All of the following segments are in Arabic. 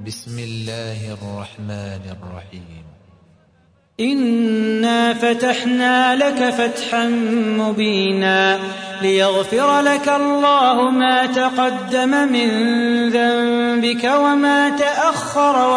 بسم الله الرحمن الرحيم. إنا فتحنا لك فتحا مبينا ليغفر لك الله ما تقدم من ذنبك وما تأخر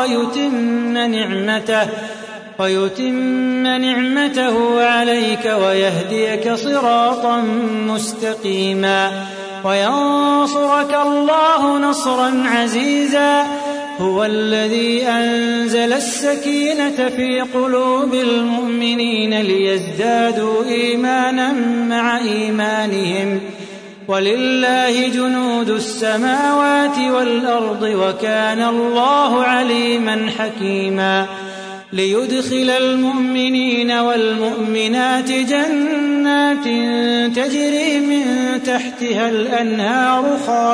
ويتم نعمته عليك ويهديك صراطا مستقيما وينصرك الله نصرا عزيزا. هو الذي أنزل السكينة في قلوب المؤمنين ليزدادوا إيمانا مع إيمانهم ولله جنود السماوات والأرض وكان الله عليما حكيما. ليدخل المؤمنين والمؤمنات جنات تجري من تحتها الأنهار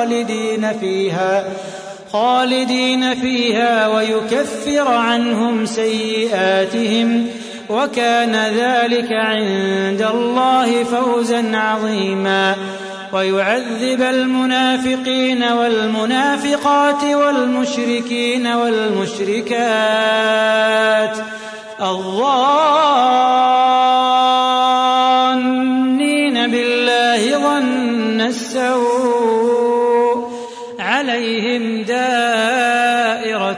خالدين فيها ويكفر عنهم سيئاتهم وكان ذلك عند الله فوزا عظيما. ويعذب المنافقين والمنافقات والمشركين والمشركات الظانين بالله ظن السوء عليهم دائرة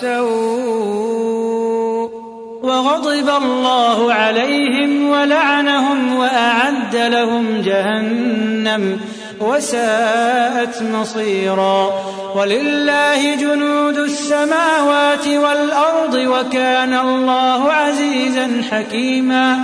السوء وغضب الله عليهم ولعنهم وأعد لهم جهنم وساءت مصيرا. ولله جنود السماوات والأرض وكان الله عزيزا حكيما.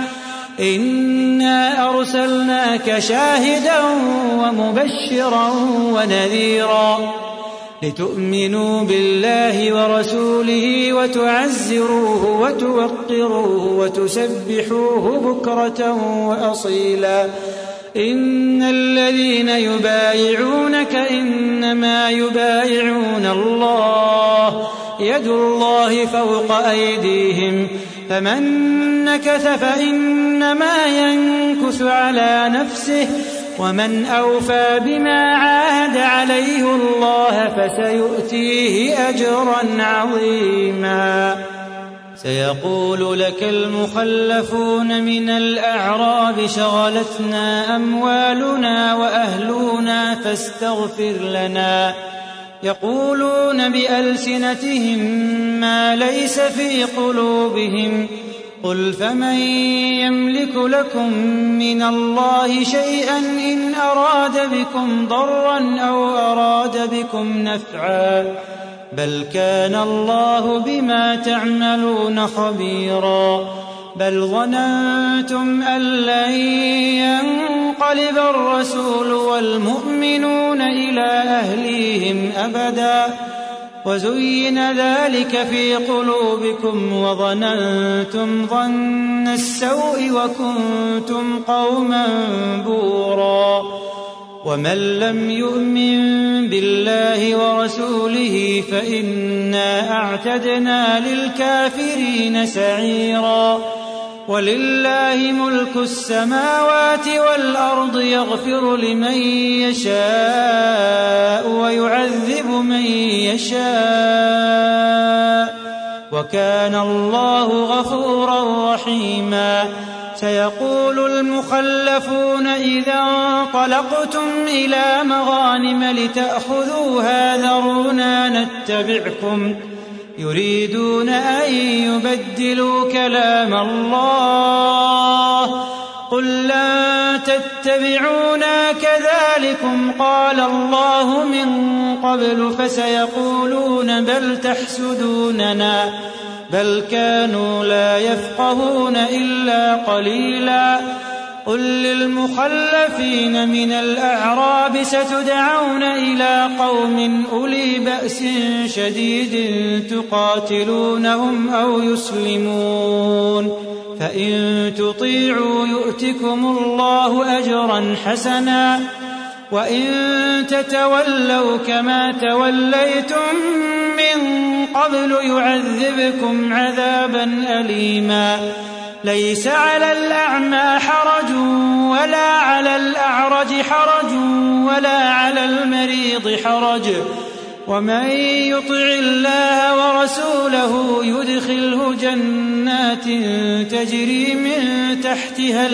إنا أرسلناك شاهدا ومبشرا ونذيرا لتؤمنوا بالله ورسوله وتعزروه وتوقروه وتسبحوه بكرة وأصيلا. إن الذين يبايعونك إنما يبايعون الله يد الله فوق أيديهم فمن نكث فإنما ينكث على نفسه ومن أوفى بما عاهد عليه الله فسيؤتيه أجرا عظيما. سيقول لك المخلفون من الأعراب شغلتنا أموالنا وأهلنا فاستغفر لنا يقولون بألسنتهم ما ليس في قلوبهم قل فمن يملك لكم من الله شيئا إن أراد بكم ضرا أو أراد بكم نفعا بل كان الله بما تعملون خبيرا. بل ظننتم أن لن ينقلب الرسول والمؤمنون إلى أهليهم أبدا وزين ذلك في قلوبكم وظننتم ظن السوء وكنتم قوما بورا. ومن لم يؤمن بالله ورسوله فإنا أعتدنا للكافرين سعيرا. ولله ملك السماوات والأرض يغفر لمن يشاء ويعذب من يشاء وكان الله غفورا رحيما. سيقول المخلفون إذا انطلقتم إلى مغانم لتأخذوها ذرونا نتبعكم يريدون أن يبدلوا كلام الله قل لن تتبعونا كذلكم قال الله من قبل فسيقولون بل تحسدوننا بل كانوا لا يفقهون إلا قليلا. قل للمخلفين من الأعراب ستدعون إلى قوم أولي بأس شديد تقاتلونهم أو يسلمون فإن تطيعوا يؤتكم الله أجرا حسنا وإن تتولوا كما توليتم من قبل يعذبكم عذابا أليما. ليس على الأعمى حرج ولا على الأعرج حرج ولا على المريض حرج ومن يطع الله ورسوله يدخله جنات تجري من تحتها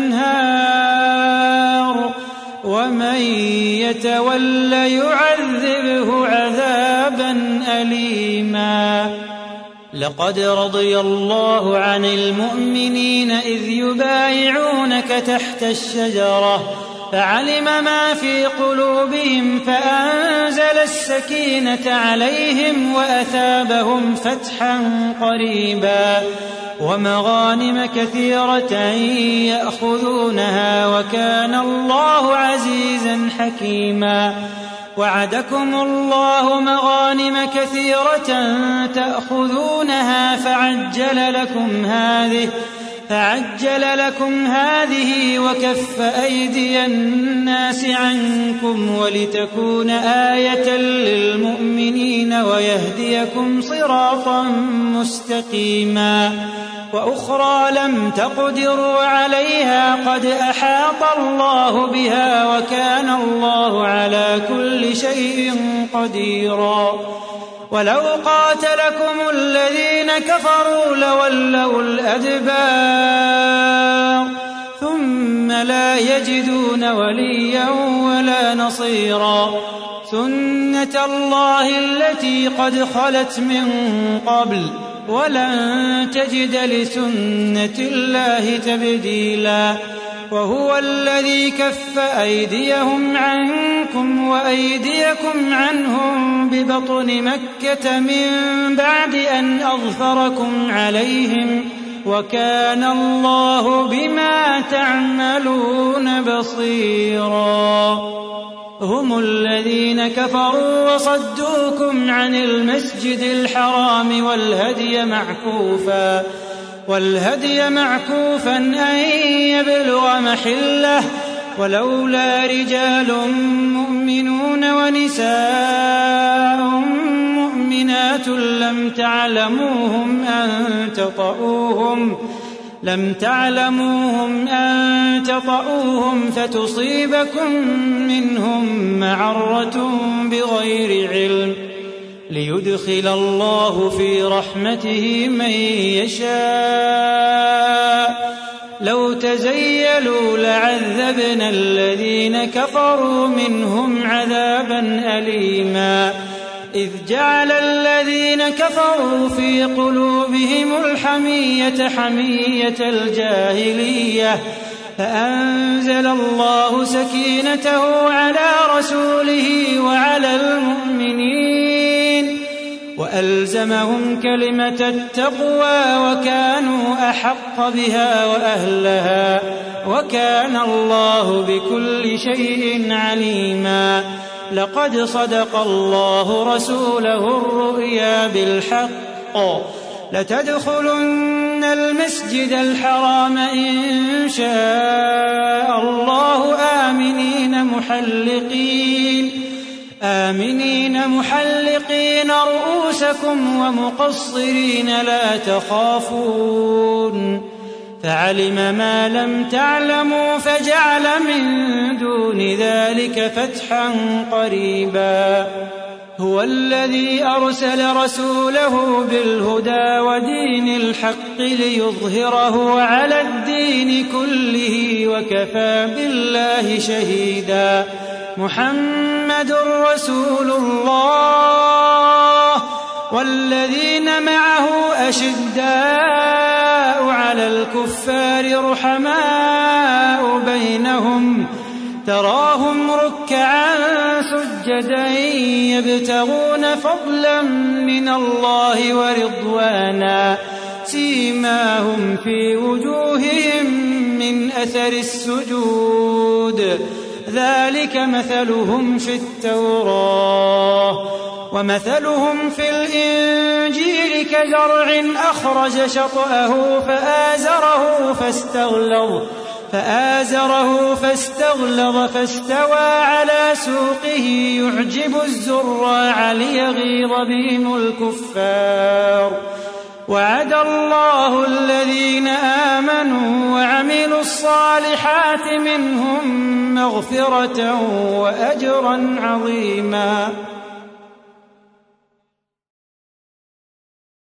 الأنهار ومن يتول يعذبه عذابا أليما. لقد رضي الله عن المؤمنين إذ يبايعونك تحت الشجرة فعلم ما في قلوبهم فأنزل السكينة عليهم وأثابهم فتحا قريبا ومغانم كثيرة يأخذونها وكان الله عزيزا حكيما. وعدكم الله مغانم كثيرة تأخذونها فعجل لكم هذه وكف أيدي الناس عنكم ولتكون آية للمؤمنين ويهديكم صراطا مستقيما. وأخرى لم تقدروا عليها قد أحاط الله بها وكان الله على كل شيء قديرا. ولو قاتلكم الذين كفروا لولوا الأدبار ثم لا يجدون وليا ولا نصيرا. سنة الله التي قد خلت من قبل ولن تجد لسنة الله تبديلا. وهو الذي كف أيديهم عنكم وأيديكم عنهم ببطن مكة من بعد أن أظفركم عليهم وكان الله بما تعملون بصيرا. هم الذين كفروا وصدوكم عن المسجد الحرام والهدي معكوفا أن يبلغ محله ولولا رجال مؤمنون ونساء مؤمنات لم تعلموهم أن تطؤوهم فتصيبكم منهم معرة بغير علم ليدخل الله في رحمته من يشاء. لو تزيلوا لعذبنا الذين كفروا منهم عذابا أليما. إذ جعل الذين كفروا في قلوبهم حمية الجاهلية فأنزل الله سكينته على رسوله وعلى المؤمنين وألزمهم كلمة التقوى وكانوا أحق بها وأهلها وكان الله بكل شيء عليما. لقد صدق الله رسوله الرؤيا بالحق لتدخلن المسجد الحرام إن شاء الله آمنين محلقين رؤوسكم ومقصرين لا تخافون فعلم ما لم تعلموا فجعل من دون ذلك فتحا قريبا. هو الذي أرسل رسوله بالهدى ودين الحق ليظهره على الدين كله وكفى بالله شهيدا. محمد رسول الله والذين معه أشداء على الكفار رحماء بينهم تراهم ركعا سجدا يبتغون فضلا من الله ورضوانا سيماهم في وجوههم من أثر السجود ذلك مثلهم في التوراة ومثلهم في الإنجيل كزرع أخرج شطأه فآزره فاستغلظ فاستوى على سوقه يعجب الزراع ليغيظ بهم الكفار. وعد الله الذين آمنوا وعملوا الصالحات منهم مغفرة وأجرا عظيما.